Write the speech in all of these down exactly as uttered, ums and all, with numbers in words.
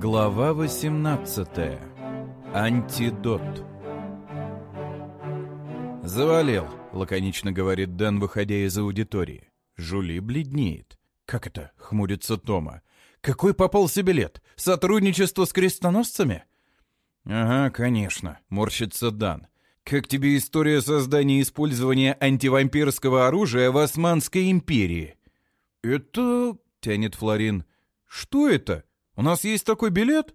Глава восемнадцатая. Антидот. «Завалил», — лаконично говорит Дэн, выходя из аудитории. Жули бледнеет. «Как это?» — хмурится Тома. «Какой попался билет? Сотрудничество с крестоносцами?» «Ага, конечно», — морщится Дан. «Как тебе история создания и использования антивампирского оружия в Османской империи?» «Это...» — тянет Флорин. «Что это? У нас есть такой билет?»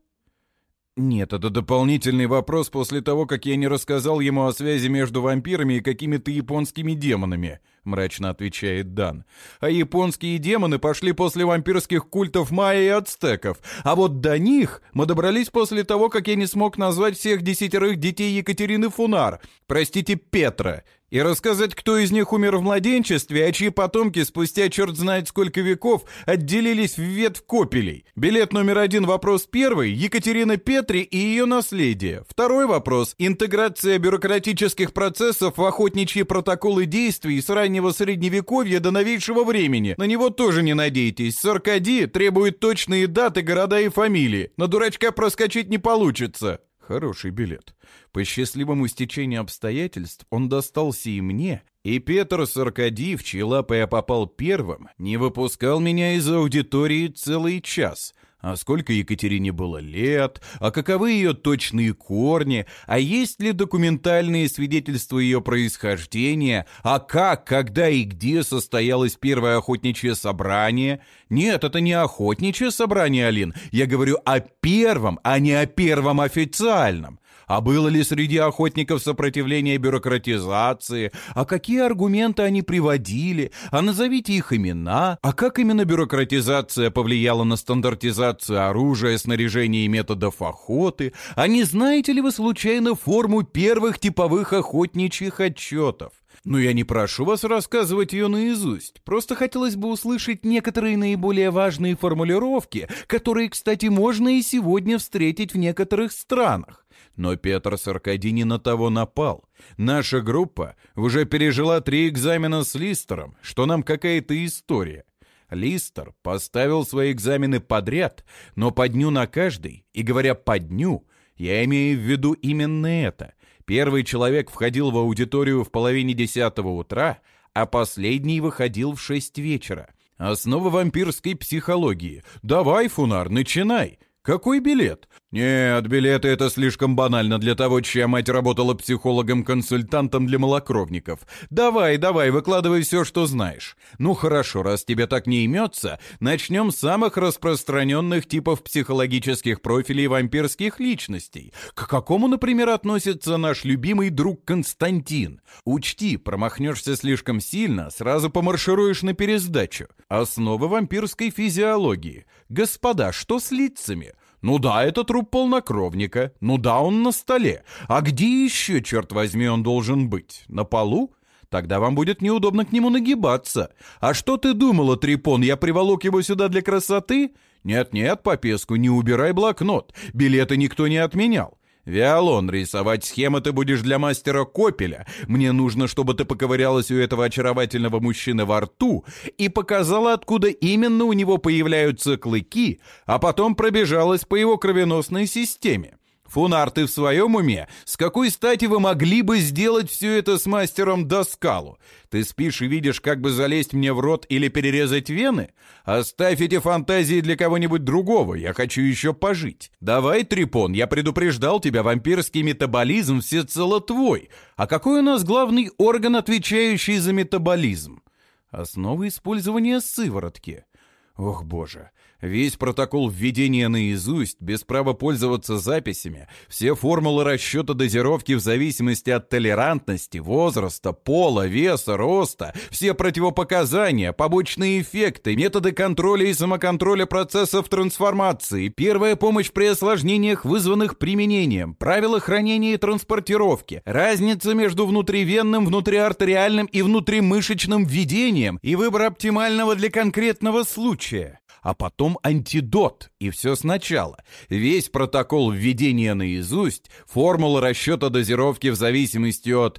«Нет, это дополнительный вопрос после того, как я не рассказал ему о связи между вампирами и какими-то японскими демонами», — мрачно отвечает Дан. «А японские демоны пошли после вампирских культов майя и ацтеков, а вот до них мы добрались после того, как я не смог назвать всех десятерых детей Екатерины Фунар, простите, Петра, и рассказать, кто из них умер в младенчестве, а чьи потомки спустя черт знает сколько веков отделились в ветвь Копелей. Билет номер один, вопрос первый, Екатерина Петри и ее наследие. Второй вопрос – интеграция бюрократических процессов в охотничьи протоколы действий с раннего средневековья до новейшего времени. На него тоже не надейтесь. Саркади требует точные даты, города и фамилии. На дурачка проскочить не получится». Хороший билет. По счастливому стечению обстоятельств он достался и мне, и Петр Саркади, в чьи лапы я попал первым, не выпускал меня из аудитории целый час. А сколько Екатерине было лет, а каковы ее точные корни, а есть ли документальные свидетельства ее происхождения, а как, когда и где состоялось первое охотничье собрание. Нет, это не охотничье собрание, Алин, я говорю о первом, а не о первом официальном. А было ли среди охотников сопротивление бюрократизации? А какие аргументы они приводили? А назовите их имена? А как именно бюрократизация повлияла на стандартизацию оружия, снаряжения и методов охоты? А не знаете ли вы случайно форму первых типовых охотничьих отчетов? Ну, я не прошу вас рассказывать ее наизусть. Просто хотелось бы услышать некоторые наиболее важные формулировки, которые, кстати, можно и сегодня встретить в некоторых странах. Но Петр Саркади не на того напал. Наша группа уже пережила три экзамена с Листером, что нам какая-то история. Листер поставил свои экзамены подряд, но по дню на каждый, и говоря по дню, я имею в виду именно это. Первый человек входил в аудиторию в половине десятого утра, а последний выходил в шесть вечера. Основа вампирской психологии. Давай, Фунар, начинай. Какой билет? Нет, билеты — это слишком банально для того, чья мать работала психологом-консультантом для малокровников. Давай, давай, выкладывай все, что знаешь. Ну хорошо, раз тебе так не имется, начнем с самых распространенных типов психологических профилей вампирских личностей. К какому, например, относится наш любимый друг Константин? Учти, промахнешься слишком сильно, сразу помаршируешь на пересдачу. Основы вампирской физиологии. Господа, что с лицами? Ну да, это труп полнокровника. Ну да, он на столе. А где еще, черт возьми, он должен быть? На полу? Тогда вам будет неудобно к нему нагибаться. А что ты думала, Трипон, я приволок его сюда для красоты? Нет-нет, Попеску, не убирай блокнот. Билеты никто не отменял. Виолон, рисовать схемы ты будешь для мастера Копеля. Мне нужно, чтобы ты поковырялась у этого очаровательного мужчины во рту и показала, откуда именно у него появляются клыки, а потом пробежалась по его кровеносной системе. Фунар, ты в своем уме? С какой стати вы могли бы сделать все это с мастером Доскалу? Ты спишь и видишь, как бы залезть мне в рот или перерезать вены? Оставь эти фантазии для кого-нибудь другого, я хочу еще пожить. Давай, Трипон, я предупреждал тебя, вампирский метаболизм всецело твой. А какой у нас главный орган, отвечающий за метаболизм? Основы использования сыворотки. Ох, боже, весь протокол введения наизусть, без права пользоваться записями, все формулы расчета дозировки в зависимости от толерантности, возраста, пола, веса, роста, все противопоказания, побочные эффекты, методы контроля и самоконтроля процессов трансформации, первая помощь при осложнениях, вызванных применением, правила хранения и транспортировки, разница между внутривенным, внутриартериальным и внутримышечным введением и выбор оптимального для конкретного случая. А потом антидот, и все сначала. Весь протокол введения наизусть, формула расчета дозировки в зависимости от...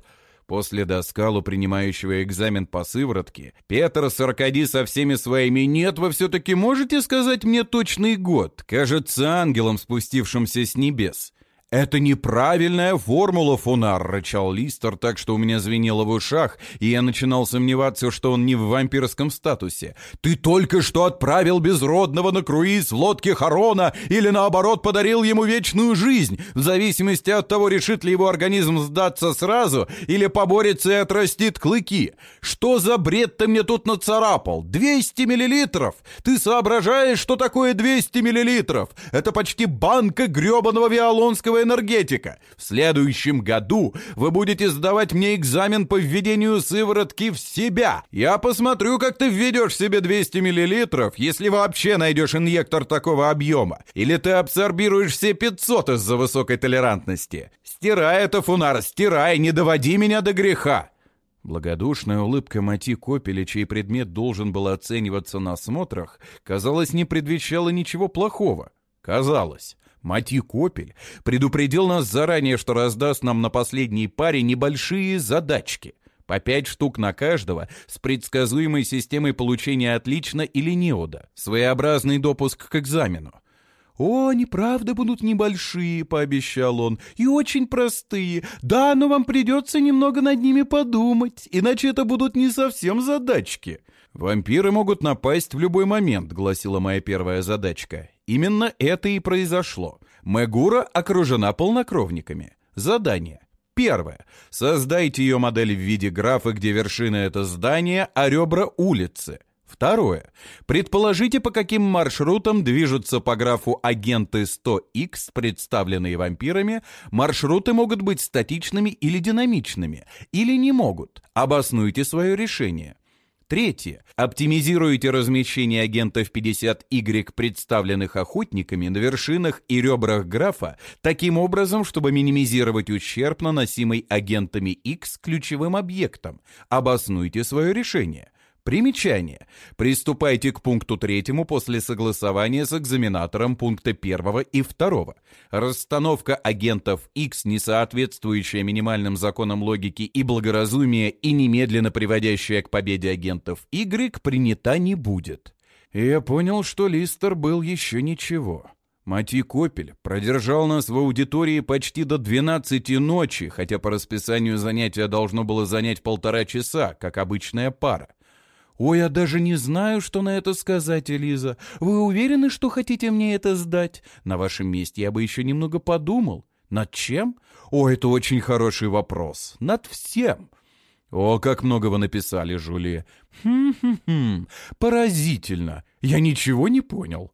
После доскалу, принимающего экзамен по сыворотке, Петрос Аркадий со всеми своими «нет, вы все-таки можете сказать мне точный год?» кажется ангелом, спустившимся с небес. «Это неправильная формула, Фунар», — рычал Листер так, что у меня звенело в ушах, и я начинал сомневаться, что он не в вампирском статусе. «Ты только что отправил безродного на круиз в лодке Харона или, наоборот, подарил ему вечную жизнь, в зависимости от того, решит ли его организм сдаться сразу или поборется и отрастит клыки. Что за бред ты мне тут нацарапал? двести миллилитров? Ты соображаешь, что такое двести миллилитров? Это почти банка гребаного виолонского энергетика. В следующем году вы будете сдавать мне экзамен по введению сыворотки в себя. Я посмотрю, как ты введешь себе двести миллилитров, если вообще найдешь инъектор такого объема. Или ты абсорбируешь все пятьсот из-за высокой толерантности. Стирай это, Фунар, стирай, не доводи меня до греха». Благодушная улыбка Мати Копеля, чей предмет должен был оцениваться на осмотрах, казалось, не предвещала ничего плохого. Казалось. Мати Копель предупредил нас заранее, что раздаст нам на последней паре небольшие задачки. По пять штук на каждого с предсказуемой системой получения отлично или неуда. Своеобразный допуск к экзамену. «О, они правда будут небольшие», — пообещал он, — «и очень простые. Да, но вам придется немного над ними подумать, иначе это будут не совсем задачки». «Вампиры могут напасть в любой момент», — гласила моя первая задачка. Именно это и произошло. Мегура окружена полнокровниками. Задание. Первое. Создайте ее модель в виде графа, где вершина — это здание, а ребра — улицы. Второе. Предположите, по каким маршрутам движутся по графу агенты сто икс, представленные вампирами. Маршруты могут быть статичными или динамичными, или не могут. Обоснуйте свое решение. Третье. Оптимизируйте размещение агентов пятьдесят игрек, представленных охотниками, на вершинах и ребрах графа, таким образом, чтобы минимизировать ущерб, наносимый агентами X ключевым объектам. Обоснуйте свое решение. Примечание. Приступайте к пункту третьему после согласования с экзаменатором пункта первого и второго. Расстановка агентов X, не соответствующая минимальным законам логики и благоразумия и немедленно приводящая к победе агентов Y, принята не будет. И я понял, что Листер был еще ничего. Мати Копель продержал нас в аудитории почти до двенадцати ночи, хотя по расписанию занятия должно было занять полтора часа, как обычная пара. «Ой, я даже не знаю, что на это сказать, Элиза. Вы уверены, что хотите мне это сдать? На вашем месте я бы еще немного подумал. Над чем? О, это очень хороший вопрос. Над всем». «О, как много вы написали, Жюли». «Хм-хм-хм, поразительно. Я ничего не понял».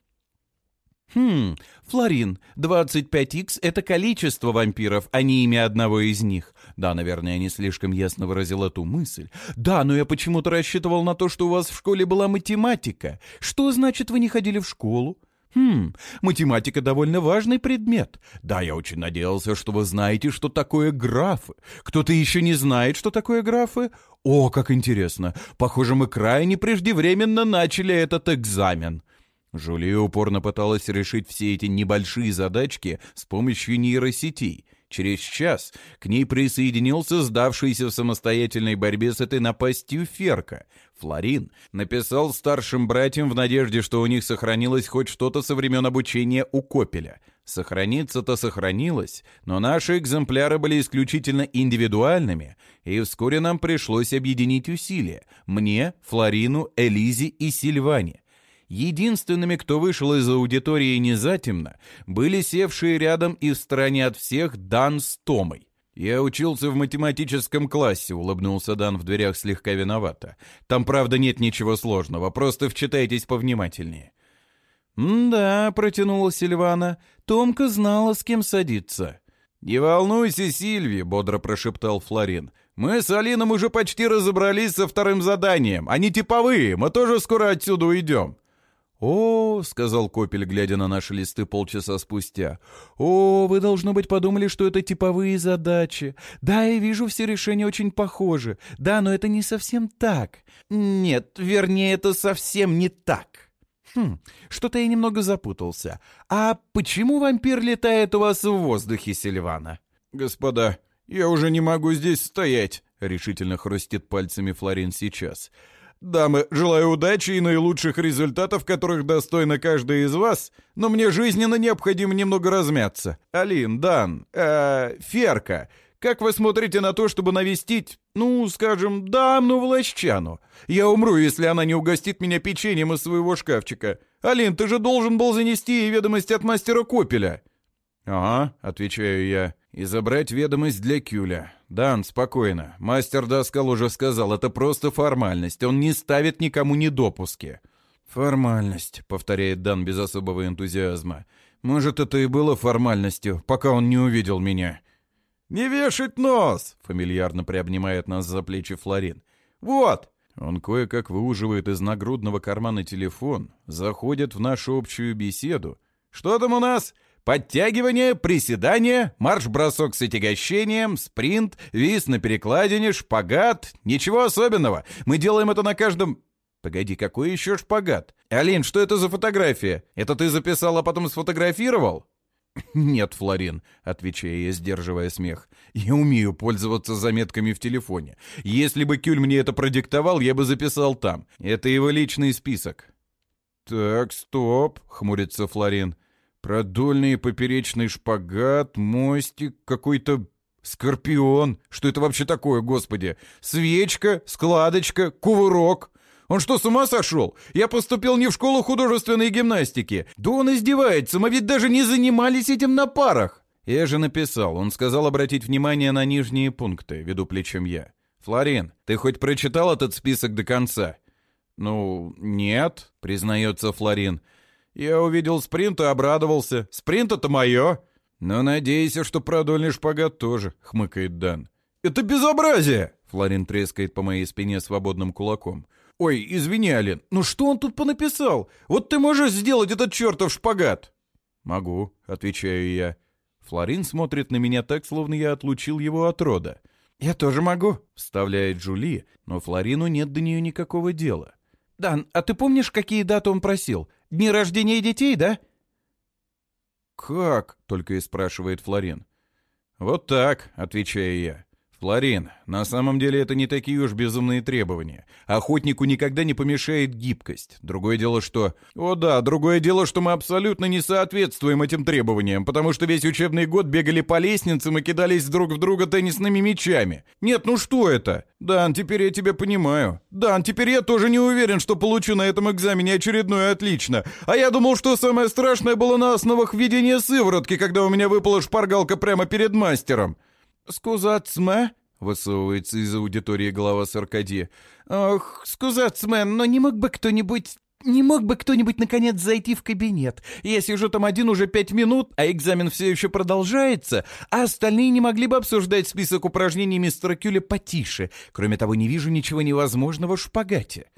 «Хм, Флорин, двадцать пять икс — это количество вампиров, а не имя одного из них». Да, наверное, я не слишком ясно выразил эту мысль. «Да, но я почему-то рассчитывал на то, что у вас в школе была математика. Что значит, вы не ходили в школу?» «Хм, математика довольно важный предмет. Да, я очень надеялся, что вы знаете, что такое графы. Кто-то еще не знает, что такое графы? О, как интересно. Похоже, мы крайне преждевременно начали этот экзамен». Жюлия упорно пыталась решить все эти небольшие задачки с помощью нейросетей. Через час к ней присоединился сдавшийся в самостоятельной борьбе с этой напастью Ферка. Флорин написал старшим братьям в надежде, что у них сохранилось хоть что-то со времен обучения у Копеля. Сохраниться-то сохранилось, но наши экземпляры были исключительно индивидуальными, и вскоре нам пришлось объединить усилия. Мне, Флорину, Элизе и Сильване. Единственными, кто вышел из аудитории незатемно, были севшие рядом и в стороне от всех Дан с Томой. «Я учился в математическом классе», — улыбнулся Дан в дверях слегка виновато. «Там, правда, нет ничего сложного, просто вчитайтесь повнимательнее». «Да», — протянула Сильвана, — «Томка знала, с кем садиться». «Не волнуйся, Сильви», — бодро прошептал Флорин. «Мы с Алином уже почти разобрались со вторым заданием. Они типовые, мы тоже скоро отсюда уйдем». «О, — сказал Копель, глядя на наши листы полчаса спустя, — о, вы, должно быть, подумали, что это типовые задачи. Да, я вижу, все решения очень похожи. Да, но это не совсем так. Нет, вернее, это совсем не так. Хм, что-то я немного запутался. А почему вампир летает у вас в воздухе, Сильвана?» «Господа, «Я уже не могу здесь стоять», — решительно хрустит пальцами Флорин сейчас. «Дамы, желаю удачи и наилучших результатов, которых достойна каждая из вас, но мне жизненно необходимо немного размяться. Алин, Дан, э, Ферка, как вы смотрите на то, чтобы навестить, ну, скажем, дамну Влащану? Я умру, если она не угостит меня печеньем из своего шкафчика. Алин, ты же должен был занести ей ведомость от мастера Копеля». «Ага», — отвечаю я, — «и забрать ведомость для Кюля. Дан, спокойно. Мастер Даскал уже сказал, это просто формальность. Он не ставит никому недопуски». «Формальность», — повторяет Дан без особого энтузиазма. «Может, это и было формальностью, пока он не увидел меня». «Не вешать нос!» — фамильярно приобнимает нас за плечи Флорин. «Вот!» Он кое-как выуживает из нагрудного кармана телефон, заходит в нашу общую беседу. «Что там у нас? Подтягивание, приседание, марш-бросок с отягощением, спринт, вис на перекладине, шпагат. Ничего особенного. Мы делаем это на каждом...» «Погоди, какой еще шпагат? Алин, что это за фотография? Это ты записал, а потом сфотографировал?» «Нет, Флорин», — отвечаю я, сдерживая смех, — «я умею пользоваться заметками в телефоне. Если бы Кюль мне это продиктовал, я бы записал там. Это его личный список». «Так, стоп», — хмурится Флорин. «Продольный и поперечный шпагат, мостик, какой-то скорпион. Что это вообще такое, господи? Свечка, складочка, кувырок. Он что, с ума сошел? Я поступил не в школу художественной гимнастики. Да он издевается, мы ведь даже не занимались этим на парах». «Я же написал, он сказал обратить внимание на нижние пункты», — веду плечом я. «Флорин, ты хоть прочитал этот список до конца?» «Ну, нет», — признается Флорин. «Я увидел спринт и обрадовался. Спринт — это мое». «Но надейся, что продольный шпагат тоже», — хмыкает Дан. «Это безобразие!» — Флорин трескает по моей спине свободным кулаком. «Ой, извини, Алин, ну что он тут понаписал? Вот ты можешь сделать этот чертов шпагат?» «Могу», — отвечаю я. Флорин смотрит на меня так, словно я отлучил его от рода. «Я тоже могу», — вставляет Жюли, но Флорину нет до нее никакого дела. «Дан, а ты помнишь, какие даты он просил? Дни рождения детей, да?» «Как?» — только и спрашивает Флорин. «Вот так», — отвечаю я. «Флорин, на самом деле это не такие уж безумные требования. Охотнику никогда не помешает гибкость. Другое дело, что... О да, другое дело, что мы абсолютно не соответствуем этим требованиям, потому что весь учебный год бегали по лестницам и кидались друг в друга теннисными мячами. Нет, ну что это? Дан, теперь я тебя понимаю. Дан, теперь я тоже не уверен, что получу на этом экзамене очередное отлично. А я думал, что самое страшное было на основах введения сыворотки, когда у меня выпала шпаргалка прямо перед мастером». «Скузацме?» — высовывается из аудитории голова Саркади. «Ох, скузацме, но не мог бы кто-нибудь... Не мог бы кто-нибудь наконец зайти в кабинет? Я сижу там один уже пять минут, а экзамен все еще продолжается, а остальные не могли бы обсуждать список упражнений мистера Кюля потише. Кроме того, не вижу ничего невозможного в шпагате».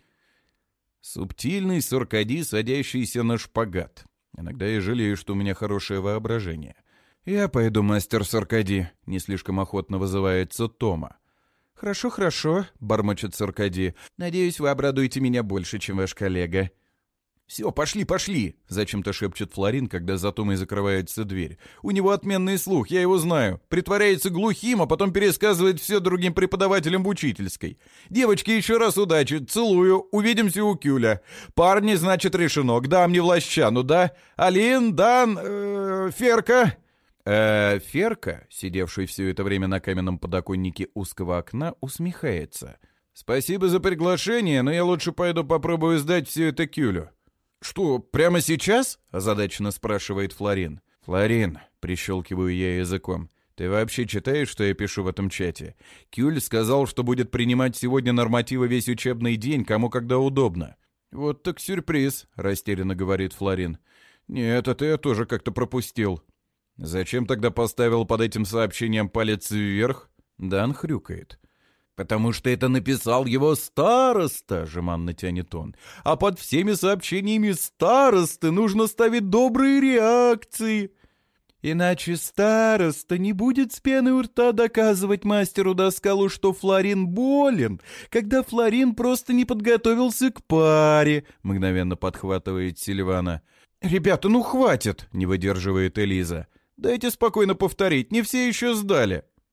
Субтильный Саркади, садящийся на шпагат. Иногда я жалею, что у меня хорошее воображение. «Я пойду, мастер Саркади», — не слишком охотно вызывается Тома. «Хорошо, хорошо», — бормочет Саркади. «Надеюсь, вы обрадуете меня больше, чем ваш коллега». «Все, пошли, пошли!» — зачем-то шепчет Флорин, когда за Томой закрывается дверь. «У него отменный слух, я его знаю. Притворяется глухим, а потом пересказывает все другим преподавателям в учительской. Девочки, еще раз удачи, целую, увидимся у Кюля. Парни, значит, решено, к дамне Влащану, да? Алин, Дан, э, Ферка...» Э, Ферка, сидевший все это время на каменном подоконнике узкого окна, усмехается. «Спасибо за приглашение, но я лучше пойду попробую сдать все это Кюлю». «Что, прямо сейчас?» — озадаченно спрашивает Флорин. «Флорин», — прищелкиваю я языком, — «ты вообще читаешь, что я пишу в этом чате? Кюль сказал, что будет принимать сегодня нормативы весь учебный день, кому когда удобно». «Вот так сюрприз», — растерянно говорит Флорин. «Нет, это я тоже как-то пропустил». «Зачем тогда поставил под этим сообщением палец вверх?» Дан хрюкает. «Потому что это написал его староста», — жеманно тянет он. «А под всеми сообщениями старосты нужно ставить добрые реакции. Иначе староста не будет с пеной у рта доказывать мастеру Даскалу, что Флорин болен, когда Флорин просто не подготовился к паре», — мгновенно подхватывает Сильвана. «Ребята, ну хватит», — не выдерживает Элиза. «Дайте спокойно повторить, не все еще сдали».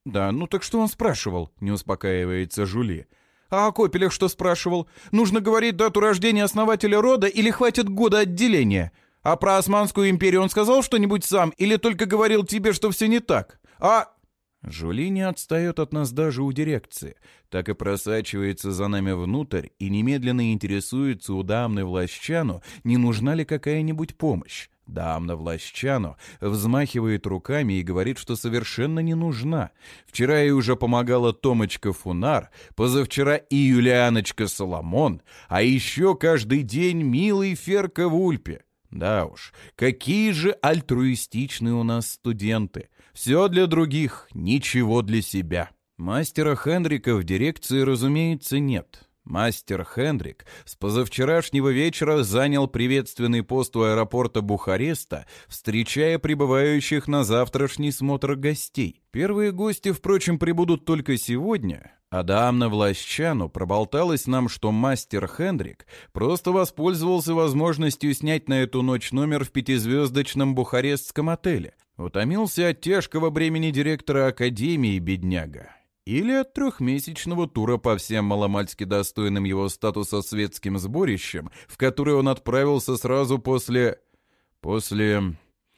«Да, ну так что он спрашивал?» — не успокаивается Жули. «А о Копелях что спрашивал? Нужно говорить дату рождения основателя рода или хватит года отделения? А про Османскую империю он сказал что-нибудь сам или только говорил тебе, что все не так? А...» Жули не отстает от нас даже у дирекции, так и просачивается за нами внутрь и немедленно интересуется у дамны Влащану, не нужна ли какая-нибудь помощь. Дамна Влащану взмахивает руками и говорит, что совершенно не нужна. Вчера ей уже помогала Томочка Фунар, позавчера и Юлианочка Соломон, а еще каждый день милый Ферка Вульпе. Да уж, какие же альтруистичные у нас студенты. Все для других, ничего для себя. Мастера Хендрика в дирекции, разумеется, нет. Мастер Хендрик с позавчерашнего вечера занял приветственный пост у аэропорта Бухареста, встречая прибывающих на завтрашний смотр гостей. Первые гости, впрочем, прибудут только сегодня, а дамна Влащану проболталась нам, что мастер Хендрик просто воспользовался возможностью снять на эту ночь номер в пятизвездочном бухарестском отеле. Утомился от тяжкого бремени директора академии, бедняга. Или от трехмесячного тура по всем маломальски достойным его статуса светским сборищам, в который он отправился сразу после... После...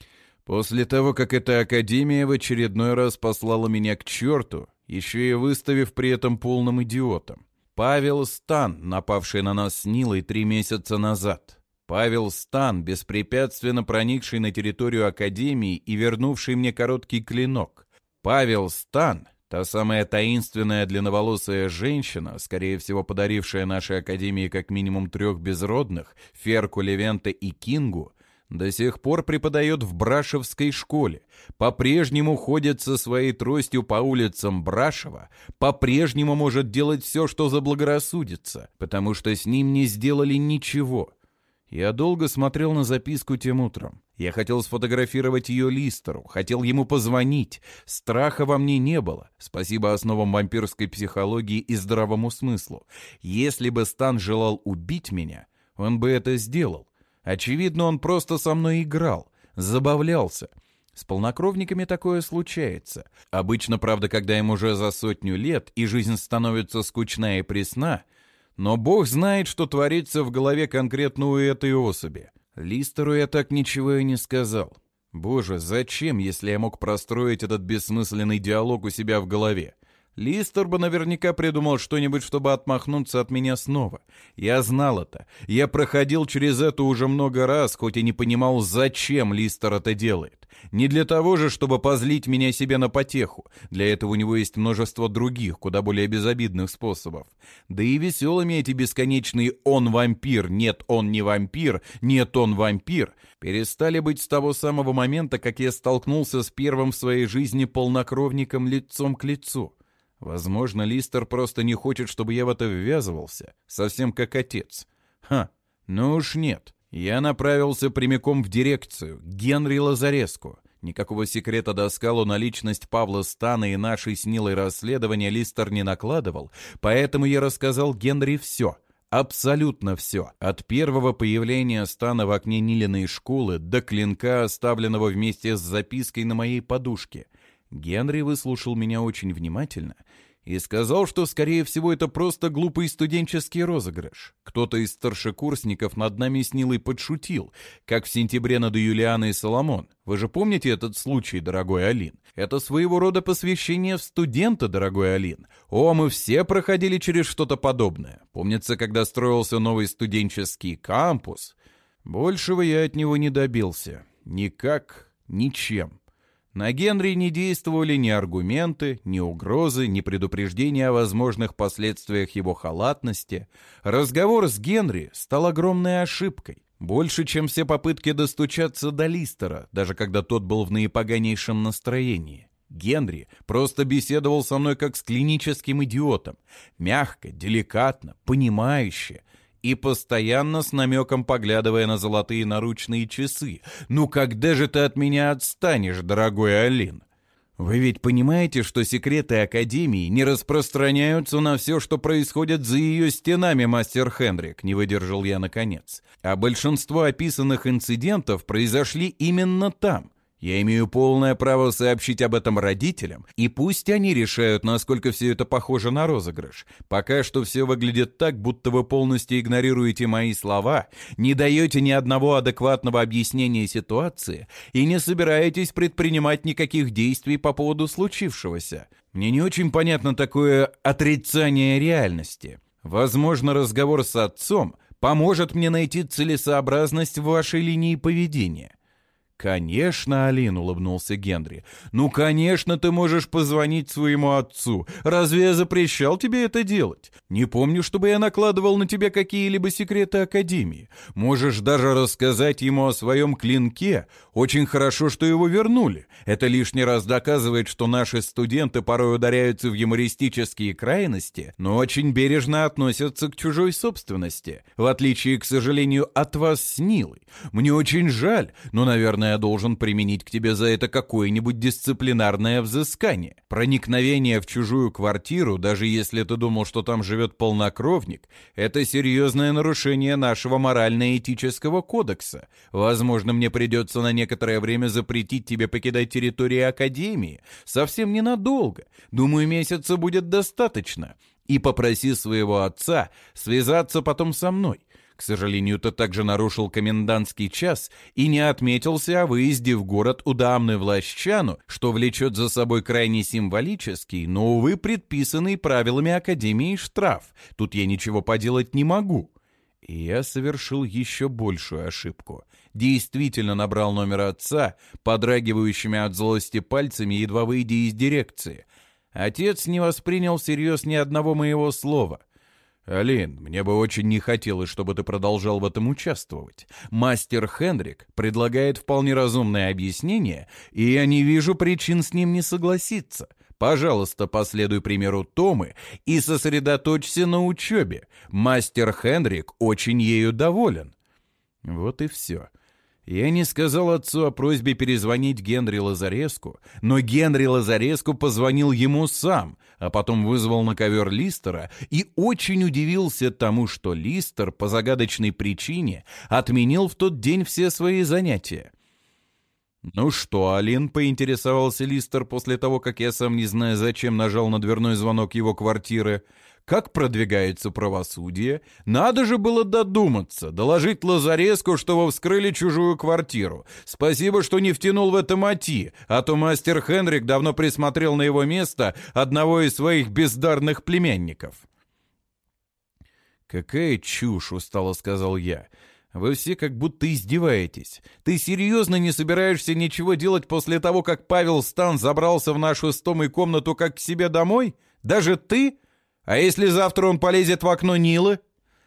После того, как эта академия в очередной раз послала меня к черту, еще и выставив при этом полным идиотом. Павел Стан, напавший на нас с Нилой три месяца назад. Павел Стан, беспрепятственно проникший на территорию академии и вернувший мне короткий клинок. Павел Стан... Та самая таинственная длинноволосая женщина, скорее всего подарившая нашей академии как минимум трех безродных, Ферку, Левента и Кингу, до сих пор преподает в Брашевской школе, по-прежнему ходит со своей тростью по улицам Брашева, по-прежнему может делать все, что заблагорассудится, потому что с ним не сделали ничего. Я долго смотрел на записку тем утром. Я хотел сфотографировать ее Листеру, хотел ему позвонить. Страха во мне не было, спасибо основам вампирской психологии и здравому смыслу. Если бы Стан желал убить меня, он бы это сделал. Очевидно, он просто со мной играл, забавлялся. С полнокровниками такое случается. Обычно, правда, когда им уже за сотню лет, и жизнь становится скучна и пресна, но бог знает, что творится в голове конкретно у этой особи. Листеру я так ничего и не сказал. Боже, зачем, если я мог простроить этот бессмысленный диалог у себя в голове? Листер бы наверняка придумал что-нибудь, чтобы отмахнуться от меня снова. Я знал это. Я проходил через это уже много раз, хоть и не понимал, зачем Листер это делает. Не для того же, чтобы позлить меня себе на потеху. Для этого у него есть множество других, куда более безобидных способов. Да и веселыми эти бесконечные «он вампир», «нет, он не вампир», «нет, он вампир» перестали быть с того самого момента, как я столкнулся с первым в своей жизни полнокровником лицом к лицу. Возможно, Листер просто не хочет, чтобы я в это ввязывался, совсем как отец. Ха, ну уж нет. Я направился прямиком в дирекцию, к Генри Лазареску. Никакого секрета до скалу на личность Павла Стана и нашей с Нилой расследования Листер не накладывал, поэтому я рассказал Генри все, абсолютно все. От первого появления Стана в окне Нилиной школы до клинка, оставленного вместе с запиской на моей подушке. Генри выслушал меня очень внимательно и сказал, что, скорее всего, это просто глупый студенческий розыгрыш. Кто-то из старшекурсников над нами с Нилой подшутил, как в сентябре над Юлианой Соломон. Вы же помните этот случай, дорогой Алин? Это своего рода посвящение в студента, дорогой Алин. О, мы все проходили через что-то подобное. Помнится, когда строился новый студенческий кампус. Большего я от него не добился. Никак, ничем. На Генри не действовали ни аргументы, ни угрозы, ни предупреждения о возможных последствиях его халатности. Разговор с Генри стал огромной ошибкой. Больше, чем все попытки достучаться до Листера, даже когда тот был в наипоганейшем настроении. Генри просто беседовал со мной как с клиническим идиотом. Мягко, деликатно, понимающе. И постоянно с намеком поглядывая на золотые наручные часы. «Ну когда же ты от меня отстанешь, дорогой Алин?» Вы ведь понимаете, что секреты Академии не распространяются на все, что происходит за ее стенами, мастер Хендрик, не выдержал я наконец. А большинство описанных инцидентов произошли именно там. Я имею полное право сообщить об этом родителям, и пусть они решают, насколько все это похоже на розыгрыш. Пока что все выглядит так, будто вы полностью игнорируете мои слова, не даете ни одного адекватного объяснения ситуации и не собираетесь предпринимать никаких действий по поводу случившегося. Мне не очень понятно такое отрицание реальности. Возможно, разговор с отцом поможет мне найти целесообразность в вашей линии поведения. «Конечно, Алин», — улыбнулся Генри. «Ну, конечно, ты можешь позвонить своему отцу. Разве я запрещал тебе это делать? Не помню, чтобы я накладывал на тебя какие-либо секреты Академии. Можешь даже рассказать ему о своем клинке. Очень хорошо, что его вернули. Это лишний раз доказывает, что наши студенты порой ударяются в юмористические крайности, но очень бережно относятся к чужой собственности, в отличие, к сожалению, от вас с Нилой. Мне очень жаль, но, наверное, я должен применить к тебе за это какое-нибудь дисциплинарное взыскание. Проникновение в чужую квартиру, даже если ты думал, что там живет полнокровник, это серьезное нарушение нашего морально-этического кодекса. Возможно, мне придется на некоторое время запретить тебе покидать территорию Академии. Совсем ненадолго. Думаю, месяца будет достаточно. И попроси своего отца связаться потом со мной. К сожалению, ты также нарушил комендантский час и не отметился о выезде в город у дамны Влащану, что влечет за собой крайне символический, но, увы, предписанный правилами Академии штраф. Тут я ничего поделать не могу». И я совершил еще большую ошибку. Действительно набрал номер отца, подрагивающими от злости пальцами, едва выйдя из дирекции. Отец не воспринял всерьез ни одного моего слова. «Алин, мне бы очень не хотелось, чтобы ты продолжал в этом участвовать. Мастер Хендрик предлагает вполне разумное объяснение, и я не вижу причин с ним не согласиться. Пожалуйста, последуй примеру Томы и сосредоточься на учебе. Мастер Хендрик очень ею доволен». Вот и все. Я не сказал отцу о просьбе перезвонить Генри Лазареску, но Генри Лазареску позвонил ему сам, а потом вызвал на ковер Листера и очень удивился тому, что Листер по загадочной причине отменил в тот день все свои занятия. «Ну что, Алин?» — поинтересовался Листер после того, как я сам не знаю зачем нажал на дверной звонок его квартиры. «Как продвигается правосудие? Надо же было додуматься, доложить Лазареску, что вы вскрыли чужую квартиру. Спасибо, что не втянул в это Мати, а то мастер Хендрик давно присмотрел на его место одного из своих бездарных племянников». «Какая чушь!» — устало сказал я. «Вы все как будто издеваетесь. Ты серьезно не собираешься ничего делать после того, как Павел Стан забрался в нашу с Томой комнату как к себе домой? Даже ты? А если завтра он полезет в окно Нилы?»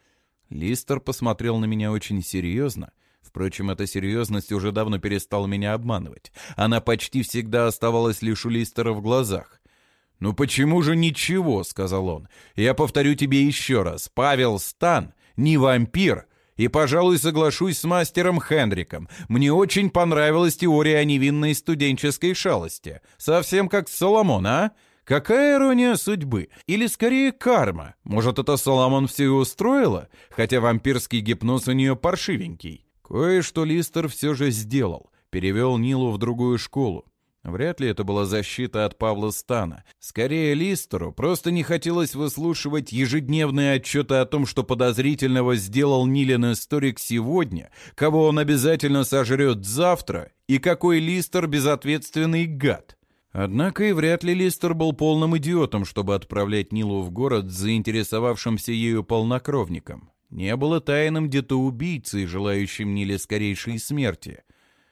Листер посмотрел на меня очень серьезно. Впрочем, эта серьезность уже давно перестала меня обманывать. Она почти всегда оставалась лишь у Листера в глазах. «Ну почему же ничего?» — сказал он. «Я повторю тебе еще раз. Павел Стан не вампир. И, пожалуй, соглашусь с мастером Хендриком. Мне очень понравилась теория о невинной студенческой шалости. Совсем как Соломон, а? Какая ирония судьбы? Или скорее карма? Может, это Соломон все и устроила? Хотя вампирский гипноз у нее паршивенький». Кое-что Листер все же сделал. Перевел Нилу в другую школу. Вряд ли это была защита от Павла Стана. Скорее, Листеру просто не хотелось выслушивать ежедневные отчеты о том, что подозрительного сделал Нилин историк сегодня, кого он обязательно сожрет завтра, и какой Листер безответственный гад. Однако и вряд ли Листер был полным идиотом, чтобы отправлять Нилу в город с заинтересовавшимся ею полнокровником. Не было тайным детоубийцей, желающим Ниле скорейшей смерти.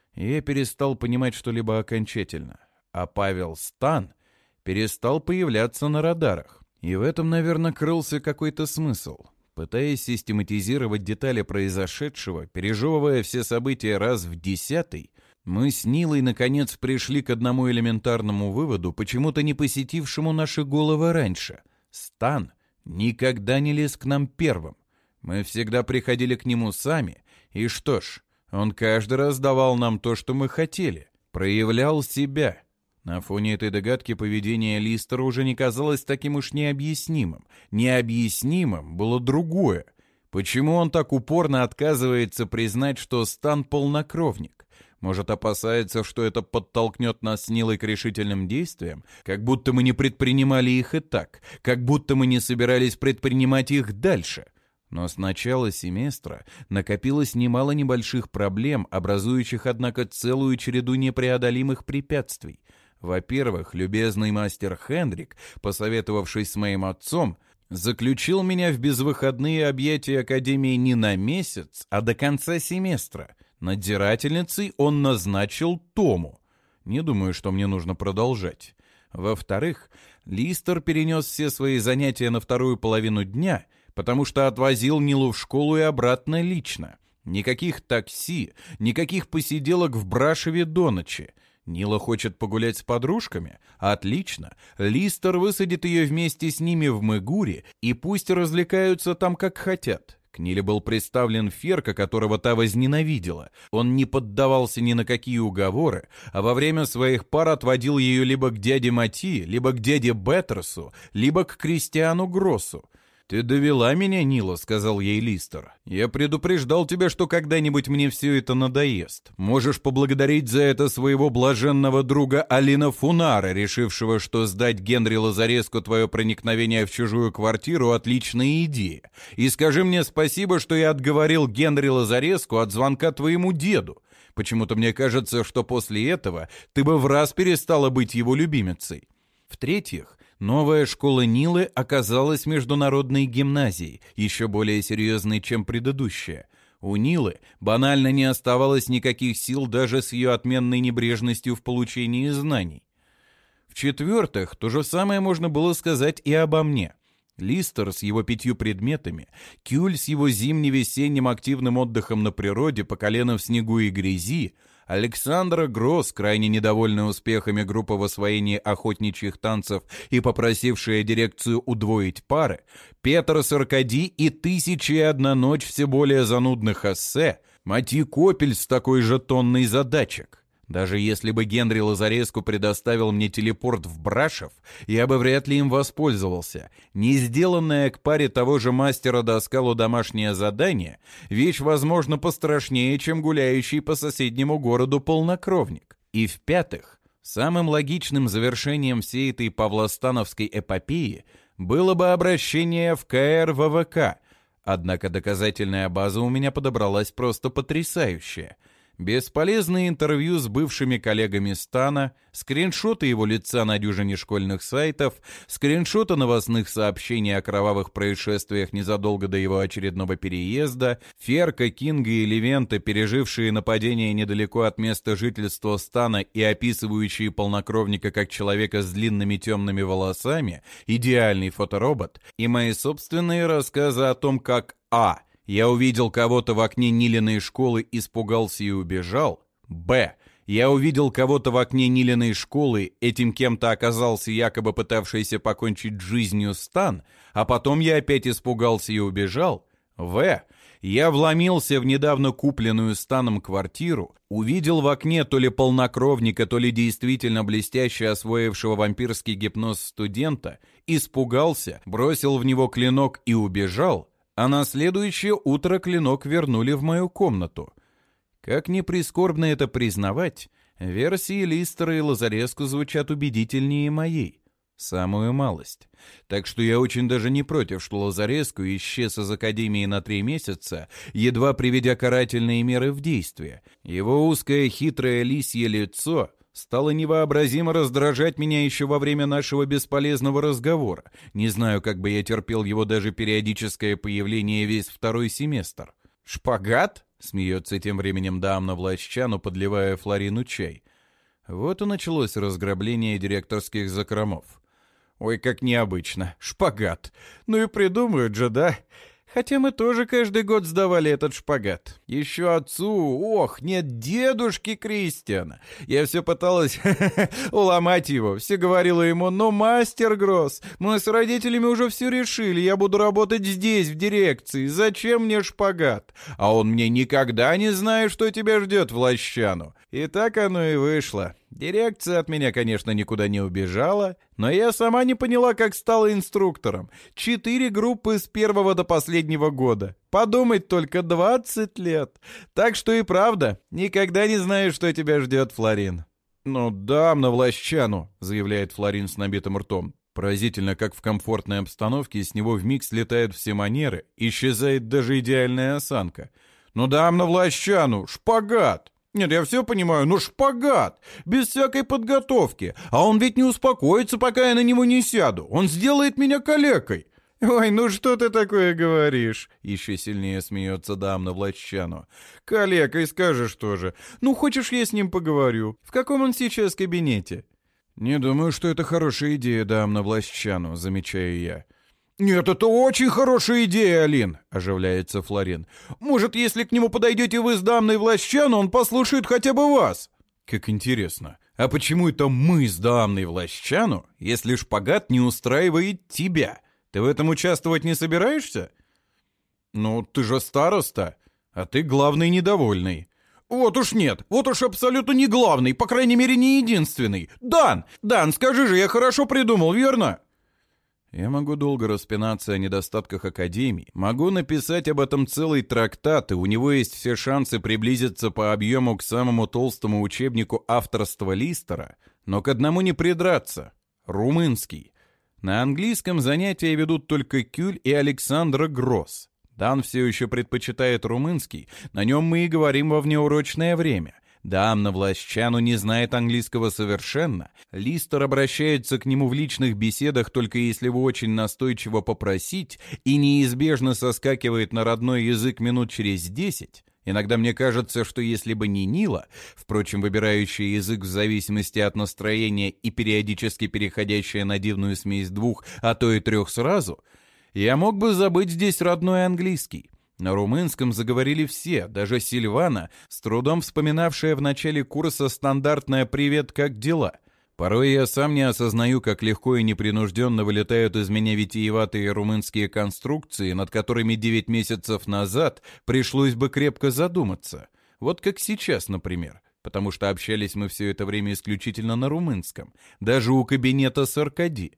Я перестал понимать что-либо окончательно, а Павел Стан перестал появляться на радарах. И в этом, наверное, крылся какой-то смысл. Пытаясь систематизировать детали произошедшего, пережевывая все события раз в десятый, мы с Нилой наконец пришли к одному элементарному выводу, почему-то не посетившему наши головы раньше. Стан никогда не лез к нам первым. Мы всегда приходили к нему сами, и что ж, он каждый раз давал нам то, что мы хотели, проявлял себя. На фоне этой догадки поведение Листера уже не казалось таким уж необъяснимым. Необъяснимым было другое. Почему он так упорно отказывается признать, что Стан полнокровник? Может, опасается, что это подтолкнет нас с Нилой к решительным действиям? Как будто мы не предпринимали их и так, как будто мы не собирались предпринимать их дальше. Но с начала семестра накопилось немало небольших проблем, образующих, однако, целую череду непреодолимых препятствий. Во-первых, любезный мастер Хендрик, посоветовавшись с моим отцом, заключил меня в безвыходные объятия Академии не на месяц, а до конца семестра. Надзирательницей он назначил Тому. Не думаю, что мне нужно продолжать. Во-вторых, Листер перенес все свои занятия на вторую половину дня, потому что отвозил Нилу в школу и обратно лично. Никаких такси, никаких посиделок в Брашеве до ночи. Нила хочет погулять с подружками? Отлично. Листер высадит ее вместе с ними в Мэгуре, и пусть развлекаются там как хотят. К Ниле был представлен Ферка, которого та возненавидела. Он не поддавался ни на какие уговоры, а во время своих пар отводил ее либо к дяде Мати, либо к дяде Беттерсу, либо к Кристиану Гроссу. «Ты довела меня, Нила», — сказал ей Листер. «Я предупреждал тебя, что когда-нибудь мне все это надоест. Можешь поблагодарить за это своего блаженного друга Алина Фунара, решившего, что сдать Генри Лазареску твое проникновение в чужую квартиру — отличная идея. И скажи мне спасибо, что я отговорил Генри Лазареску от звонка твоему деду. Почему-то мне кажется, что после этого ты бы в раз перестала быть его любимицей. В-третьих, новая школа Нилы оказалась международной гимназией, еще более серьезной, чем предыдущая. У Нилы банально не оставалось никаких сил даже с ее отменной небрежностью в получении знаний. В-четвертых, то же самое можно было сказать и обо мне. Листер с его пятью предметами, Кюль с его зимне-весенним активным отдыхом на природе по колено в снегу и грязи, Александра Гросс, крайне недовольная успехами группы в освоении охотничьих танцев и попросившая дирекцию удвоить пары, Петр Саркади и «Тысяча и одна ночь» все более занудных эссе, Мати Копель с такой же тонной задачек. Даже если бы Генри Лазареску предоставил мне телепорт в Брашев, я бы вряд ли им воспользовался. Не сделанное к паре того же мастера Доскалу домашнее задание — вещь, возможно, пострашнее, чем гуляющий по соседнему городу полнокровник. И в-пятых, самым логичным завершением всей этой павлостановской эпопеи было бы обращение в ка эр вэ вэ ка, однако доказательная база у меня подобралась просто потрясающая. Бесполезные интервью с бывшими коллегами Стана, скриншоты его лица на дюжине школьных сайтов, скриншоты новостных сообщений о кровавых происшествиях незадолго до его очередного переезда, Ферка, Кинга и Левента, пережившие нападение недалеко от места жительства Стана и описывающие полнокровника как человека с длинными темными волосами, идеальный фоторобот, и мои собственные рассказы о том, как а. Я увидел кого-то в окне Нилиной школы, испугался и убежал. Б. Я увидел кого-то в окне Нилиной школы, этим кем-то оказался якобы пытавшийся покончить с жизнью Стан, а потом я опять испугался и убежал. В. Я вломился в недавно купленную Станом квартиру, увидел в окне то ли полнокровника, то ли действительно блестяще освоившего вампирский гипноз студента, испугался, бросил в него клинок и убежал. А на следующее утро клинок вернули в мою комнату. Как ни прискорбно это признавать, версии Листера и Лазареску звучат убедительнее моей. Самую малость. Так что я очень даже не против, что Лазареску исчез из Академии на три месяца, едва приведя карательные меры в действие. Его узкое хитрое лисье лицо стало невообразимо раздражать меня еще во время нашего бесполезного разговора. Не знаю, как бы я терпел его даже периодическое появление весь второй семестр. «Шпагат?» — смеется тем временем Дамна Влащану, подливая Флорину чай. Вот и началось разграбление директорских закромов. «Ой, как необычно. Шпагат. Ну и придумают же, да? Хотя мы тоже каждый год сдавали этот шпагат. Еще отцу, ох, нет, дедушки Кристиана. Я все пыталась уломать его. Все говорила ему: ну, мастер Гросс, мы с родителями уже все решили. Я буду работать здесь, в дирекции. Зачем мне шпагат? А он мне: никогда не знаю, что тебя ждет, Влащану. И так оно и вышло. Дирекция от меня, конечно, никуда не убежала, но я сама не поняла, как стала инструктором. Четыре группы с первого до последнего года. Подумать только, двадцать лет. Так что и правда, никогда не знаешь, что тебя ждет, Флорин. «Ну, дам на влащану», — заявляет Флорин с набитым ртом. Поразительно, как в комфортной обстановке с него вмиг слетают все манеры, исчезает даже идеальная осанка. «Ну, дам на влащану, шпагат». Нет, я все понимаю, но шпагат, без всякой подготовки. А он ведь не успокоится, пока я на него не сяду. Он сделает меня калекой. «Ой, ну что ты такое говоришь?» Еще сильнее смеется Дамна Влащану. «Калекой скажешь тоже. Ну, хочешь, я с ним поговорю? В каком он сейчас кабинете?» «Не думаю, что это хорошая идея, Дамна Влащану», замечаю я. «Нет, это очень хорошая идея, Алин», — оживляется Флорин. «Может, если к нему подойдете вы с Дамной Влащану, он послушает хотя бы вас?» «Как интересно. А почему это мы с Дамной Влащану, если шпагат не устраивает тебя? Ты в этом участвовать не собираешься?» «Ну, ты же староста, а ты главный недовольный». «Вот уж нет, вот уж абсолютно не главный, по крайней мере, не единственный. Дан, Дан, скажи же, я хорошо придумал, верно?» Я могу долго распинаться о недостатках Академии, могу написать об этом целый трактат, и у него есть все шансы приблизиться по объему к самому толстому учебнику авторства Листера, но к одному не придраться — румынский. На английском занятия ведут только Кюль и Александра Гросс. Дан все еще предпочитает румынский, на нем мы и говорим во внеурочное время. Дамна Влащану не знает английского совершенно. Листер обращается к нему в личных беседах только если вы очень настойчиво попросить и неизбежно соскакивает на родной язык минут через десять. Иногда мне кажется, что если бы не Нила, впрочем, выбирающая язык в зависимости от настроения и периодически переходящая на дивную смесь двух, а то и трех сразу, я мог бы забыть здесь родной английский. На румынском заговорили все, даже Сильвана, с трудом вспоминавшая в начале курса стандартное «Привет, как дела?». Порой я сам не осознаю, как легко и непринужденно вылетают из меня витиеватые румынские конструкции, над которыми девять месяцев назад пришлось бы крепко задуматься. Вот как сейчас, например, потому что общались мы все это время исключительно на румынском, даже у кабинета с Аркади.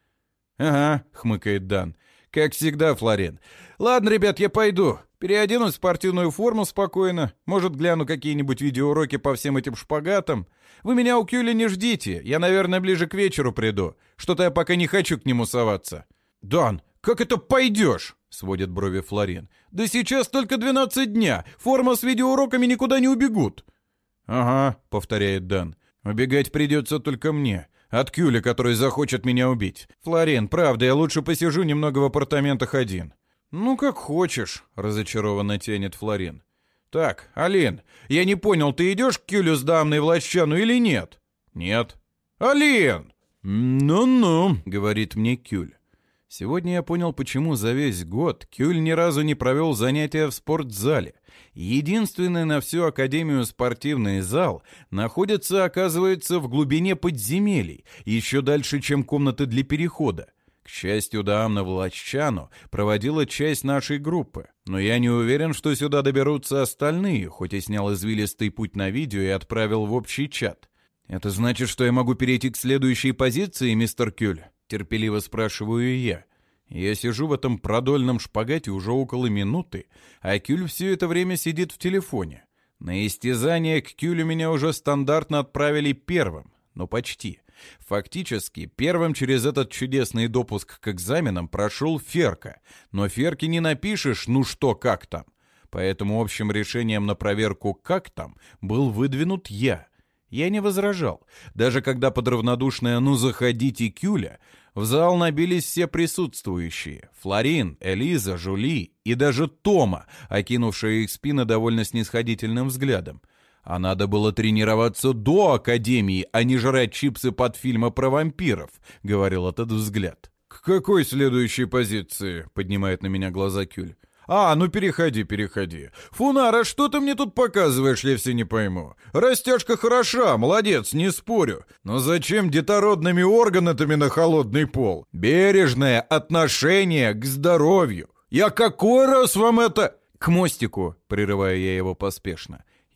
«Ага», — хмыкает Дан. «Как всегда, Флорин. Ладно, ребят, я пойду. Переоденусь в спортивную форму спокойно. Может, гляну какие-нибудь видеоуроки по всем этим шпагатам. Вы меня у Кюля не ждите. Я, наверное, ближе к вечеру приду. Что-то я пока не хочу к нему соваться». «Дан, как это пойдешь?» — сводит брови Флорин. «Да сейчас только двенадцать дня. Форма с видеоуроками никуда не убегут». «Ага», — повторяет Дан. «Убегать придется только мне. От Кюля, который захочет меня убить. Флорин, правда, я лучше посижу немного в апартаментах один». «Ну, как хочешь», — разочарованно тянет Флорин. «Так, Алин, я не понял, ты идешь к Кюлю с Дамной Влащану или нет?» «Нет». «Алин!» «Ну-ну», — говорит мне Кюль. Сегодня я понял, почему за весь год Кюль ни разу не провел занятия в спортзале. Единственный на всю Академию спортивный зал находится, оказывается, в глубине подземелий, еще дальше, чем комнаты для перехода. К счастью, Дамна Влащану проводила часть нашей группы, но я не уверен, что сюда доберутся остальные, хоть и снял извилистый путь на видео и отправил в общий чат. «Это значит, что я могу перейти к следующей позиции, мистер Кюль?» — терпеливо спрашиваю я. Я сижу в этом продольном шпагате уже около минуты, а Кюль все это время сидит в телефоне. На истязание к Кюлю меня уже стандартно отправили первым, но почти. Фактически, первым через этот чудесный допуск к экзаменам прошел Ферка, но Ферке не напишешь «ну что, как там?». Поэтому общим решением на проверку «как там» был выдвинут я. Я не возражал. Даже когда под равнодушное «ну заходите, Кюля» в зал набились все присутствующие. Флорин, Элиза, Жули и даже Тома, окинувшая их спины довольно снисходительным взглядом. А надо было тренироваться до Академии, а не жрать чипсы под фильмы про вампиров, говорил этот взгляд. «К какой следующей позиции?» — поднимает на меня глаза Кюль. «А, ну переходи, переходи. Фунара, что ты мне тут показываешь, я все не пойму. Растяжка хороша, молодец, не спорю. Но зачем детородными органами на холодный пол? Бережное отношение к здоровью. Я какой раз вам это...» «К мостику», — прерываю я его поспешно.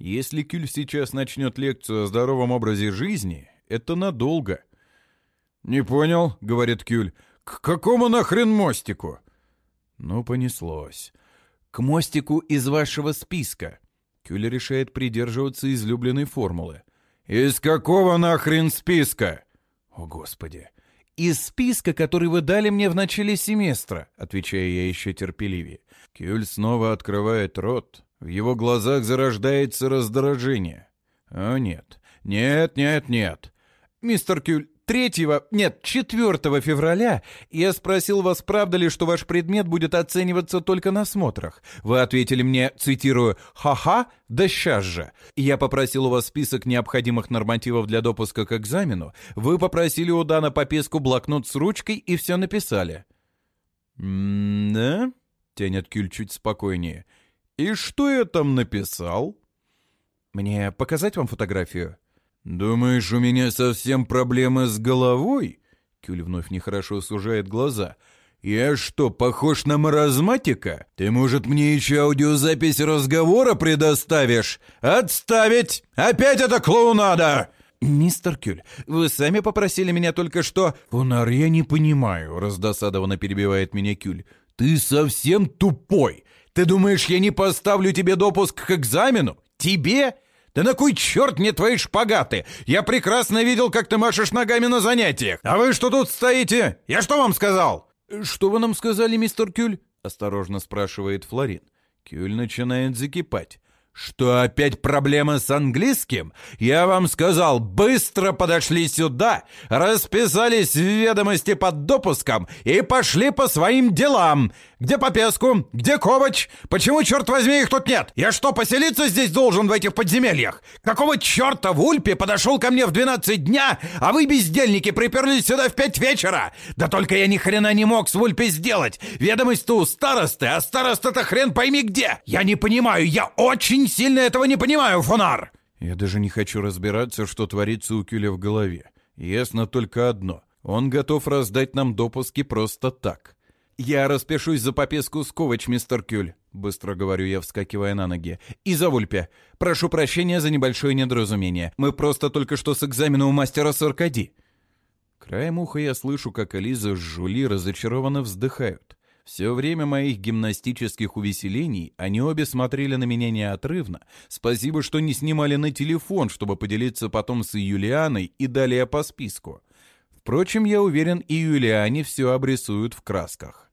Если Кюль сейчас начнет лекцию о здоровом образе жизни, это надолго. «Не понял», — говорит Кюль, — «к какому нахрен мостику?» Ну, понеслось. «К мостику из вашего списка». Кюль решает придерживаться излюбленной формулы. «Из какого нахрен списка?» «О, Господи!» «Из списка, который вы дали мне в начале семестра», — отвечаю я еще терпеливее. Кюль снова открывает рот. В его глазах зарождается раздражение. «О, нет, нет, нет, нет. Мистер Кюль, третьего, нет, четвертого февраля я спросил вас, правда ли, что ваш предмет будет оцениваться только на смотрах. Вы ответили мне, цитирую, «Ха-ха, да сейчас же». Я попросил у вас список необходимых нормативов для допуска к экзамену. Вы попросили у Дана Попеску блокнот с ручкой и все написали. «М-да?» — тянет Кюль чуть спокойнее. «И что я там написал?» «Мне показать вам фотографию?» «Думаешь, у меня совсем проблемы с головой?» Кюль вновь нехорошо сужает глаза. «Я что, похож на маразматика? Ты, может, мне еще аудиозапись разговора предоставишь? Отставить! Опять это клоунада!» «Мистер Кюль, вы сами попросили меня только что...» «Фонар, я не понимаю», — раздосадованно перебивает меня Кюль. «Ты совсем тупой! Ты думаешь, я не поставлю тебе допуск к экзамену? Тебе? Да на кой черт мне твои шпагаты? Я прекрасно видел, как ты машешь ногами на занятиях. А вы что тут стоите? Я что вам сказал?» «Что вы нам сказали, мистер Кюль?» — осторожно спрашивает Флорин. Кюль начинает закипать. «Что, опять проблема с английским? Я вам сказал, быстро подошли сюда, расписались в ведомости под допуском и пошли по своим делам. Где Попеску? Где Ковач? Почему, черт возьми, их тут нет? Я что, поселиться здесь должен в этих подземельях? Какого черта в Ульпе подошел ко мне в двенадцать дня, а вы, бездельники, приперлись сюда в пять вечера? Да только я ни хрена не мог с Ульпе сделать. Ведомость-то у старосты, а староста-то хрен пойми где. Я не понимаю, я очень сильно этого не понимаю, Фонар!» Я даже не хочу разбираться, что творится у Кюля в голове. Ясно только одно. Он готов раздать нам допуски просто так. «Я распишусь за Попеску с Ковач, мистер Кюль», — быстро говорю я, вскакивая на ноги. «И за Вульпе. Прошу прощения за небольшое недоразумение. Мы просто только что с экзамена у мастера Саркади». Краем уха я слышу, как Элиза с Жули разочарованно вздыхают. Все время моих гимнастических увеселений они обе смотрели на меня неотрывно. Спасибо, что не снимали на телефон, чтобы поделиться потом с Юлианой и далее по списку. Впрочем, я уверен, и Юлиане все обрисуют в красках.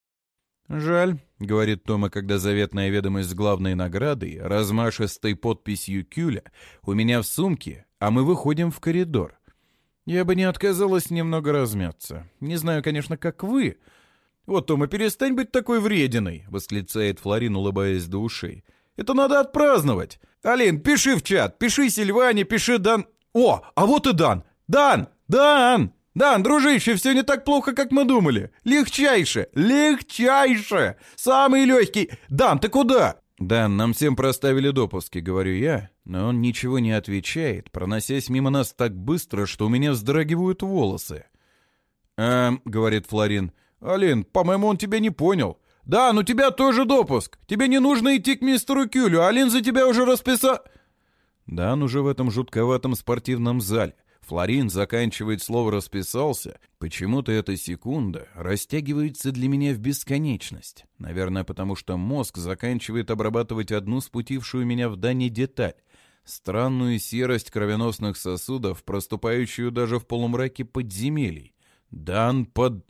«Жаль», — говорит Тома, когда заветная ведомость с главной наградой, размашистой подписью Кюля, у меня в сумке, а мы выходим в коридор. Я бы не отказалась немного размяться. Не знаю, конечно, как вы. «Вот, Тома, перестань быть такой врединой», — восклицает Флорин, улыбаясь до ушей. «Это надо отпраздновать. Алин, пиши в чат, пиши Сильване, пиши Дан... О, а вот и Дан! Дан! Дан! Дан, дружище, все не так плохо, как мы думали. Легчайше, легчайше, самый легкий. Дан, ты куда?» «Дан, нам всем проставили допуски», — говорю я, но он ничего не отвечает, проносясь мимо нас так быстро, что у меня вздрагивают волосы. «Эм», — говорит Флорин, — «Алин, по-моему, он тебя не понял. Да, но у тебя тоже допуск. Тебе не нужно идти к мистеру Кюлю, Алин за тебя уже расписал...» Дан уже в этом жутковатом спортивном зале. Флорин заканчивает слово «расписался». Почему-то эта секунда растягивается для меня в бесконечность. Наверное, потому что мозг заканчивает обрабатывать одну спутившую меня в Дане деталь. Странную серость кровеносных сосудов, проступающую даже в полумраке подземелий. Дан под...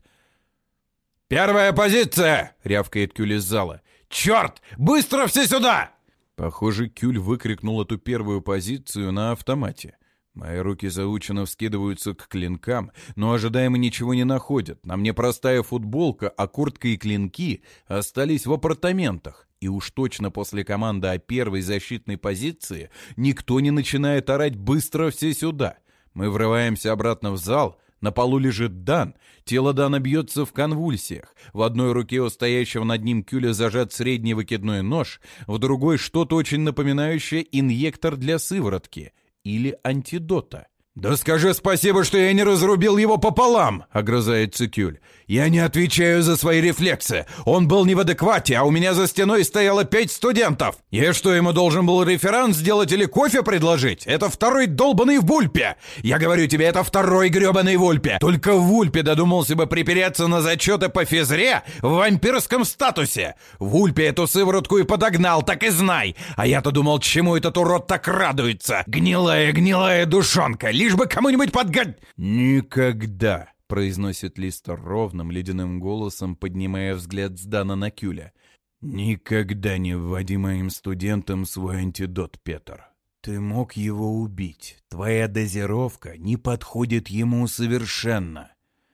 «Первая позиция!» — рявкает Кюль из зала. «Черт! Быстро все сюда!» Похоже, Кюль выкрикнул эту первую позицию на автомате. Мои руки заученно вскидываются к клинкам, но ожидаемо ничего не находят. На мне простая футболка, а куртка и клинки остались в апартаментах. И уж точно после команды о первой защитной позиции никто не начинает орать «быстро все сюда». Мы врываемся обратно в зал. На полу лежит Дан. Тело Дана бьется в конвульсиях. В одной руке у стоящего над ним Кюля зажат средний выкидной нож, в другой что-то очень напоминающее инъектор для сыворотки или антидота. «Да скажи спасибо, что я не разрубил его пополам!» — огрызается Кюль. «Я не отвечаю за свои рефлексы. Он был не в адеквате, а у меня за стеной стояло пять студентов. Я что, ему должен был реферат сделать или кофе предложить? Это второй долбанный в Вульпе! Я говорю тебе, это второй гребаный в Вульпе! Только в Вульпе додумался бы припереться на зачеты по физре в вампирском статусе! В Вульпе эту сыворотку и подогнал, так и знай! А я-то думал, чему этот урод так радуется! Гнилая, гнилая душонка! Лишь бы кому-нибудь подгад...» «Никогда!» — произносит Листер ровным ледяным голосом, поднимая взгляд с Дана на Кюля. «Никогда не вводи моим студентам свой антидот, Петр. Ты мог его убить. Твоя дозировка не подходит ему совершенно».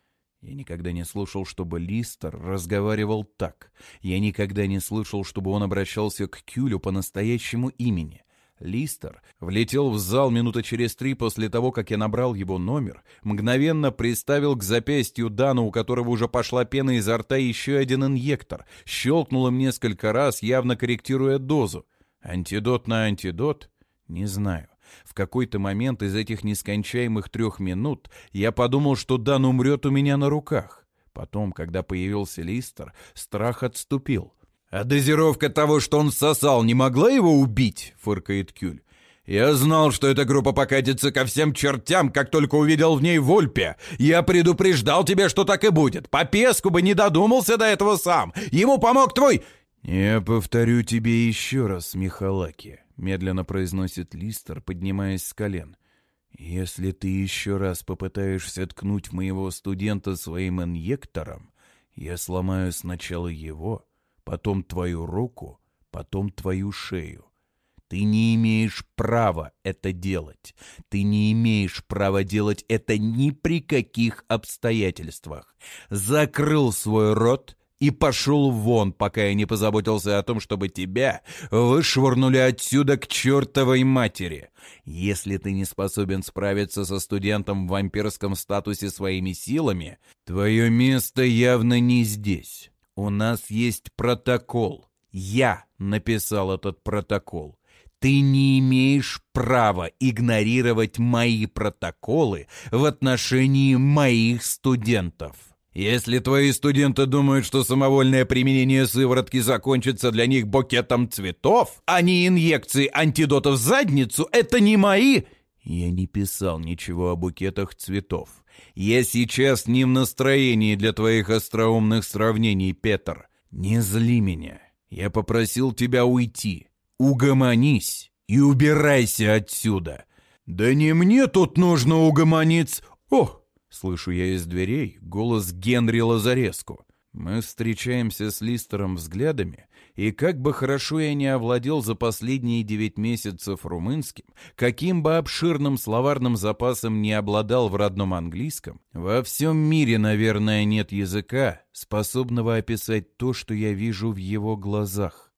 Я никогда не слышал, чтобы Листер разговаривал так. Я никогда не слышал, чтобы он обращался к Кюлю по настоящему имени. Листер влетел в зал минуты через три после того, как я набрал его номер, мгновенно приставил к запястью Дана, у которого уже пошла пена изо рта, еще один инъектор, щелкнул им несколько раз, явно корректируя дозу. Антидот на антидот? Не знаю. В какой-то момент из этих нескончаемых трех минут я подумал, что Дан умрет у меня на руках. Потом, когда появился Листер, страх отступил. «А дозировка того, что он сосал, не могла его убить?» — фыркает Кюль. «Я знал, что эта группа покатится ко всем чертям, как только увидел в ней Вульпе. Я предупреждал тебя, что так и будет. По песку бы не додумался до этого сам. Ему помог твой...» «Я повторю тебе еще раз, Михалаки», — медленно произносит Листер, поднимаясь с колен. «Если ты еще раз попытаешься ткнуть моего студента своим инъектором, я сломаю сначала его, потом твою руку, потом твою шею. Ты не имеешь права это делать. Ты не имеешь права делать это ни при каких обстоятельствах. Закрыл свой рот и пошел вон, пока я не позаботился о том, чтобы тебя вышвырнули отсюда к чертовой матери. Если ты не способен справиться со студентом в вампирском статусе своими силами, твое место явно не здесь. У нас есть протокол. Я написал этот протокол. Ты не имеешь права игнорировать мои протоколы в отношении моих студентов. Если твои студенты думают, что самовольное применение сыворотки закончится для них букетом цветов, а не инъекцией антидота в задницу, это не мои... Я не писал ничего о букетах цветов. Я сейчас не в настроении для твоих остроумных сравнений, Петр. Не зли меня. Я попросил тебя уйти. Угомонись и убирайся отсюда. Да не мне тут нужно угомониться. О! Слышу я из дверей голос Генри Лазареску. Мы встречаемся с Листером взглядами, и как бы хорошо я не овладел за последние девять месяцев румынским, каким бы обширным словарным запасом не обладал в родном английском, во всем мире, наверное, нет языка, способного описать то, что я вижу в его глазах.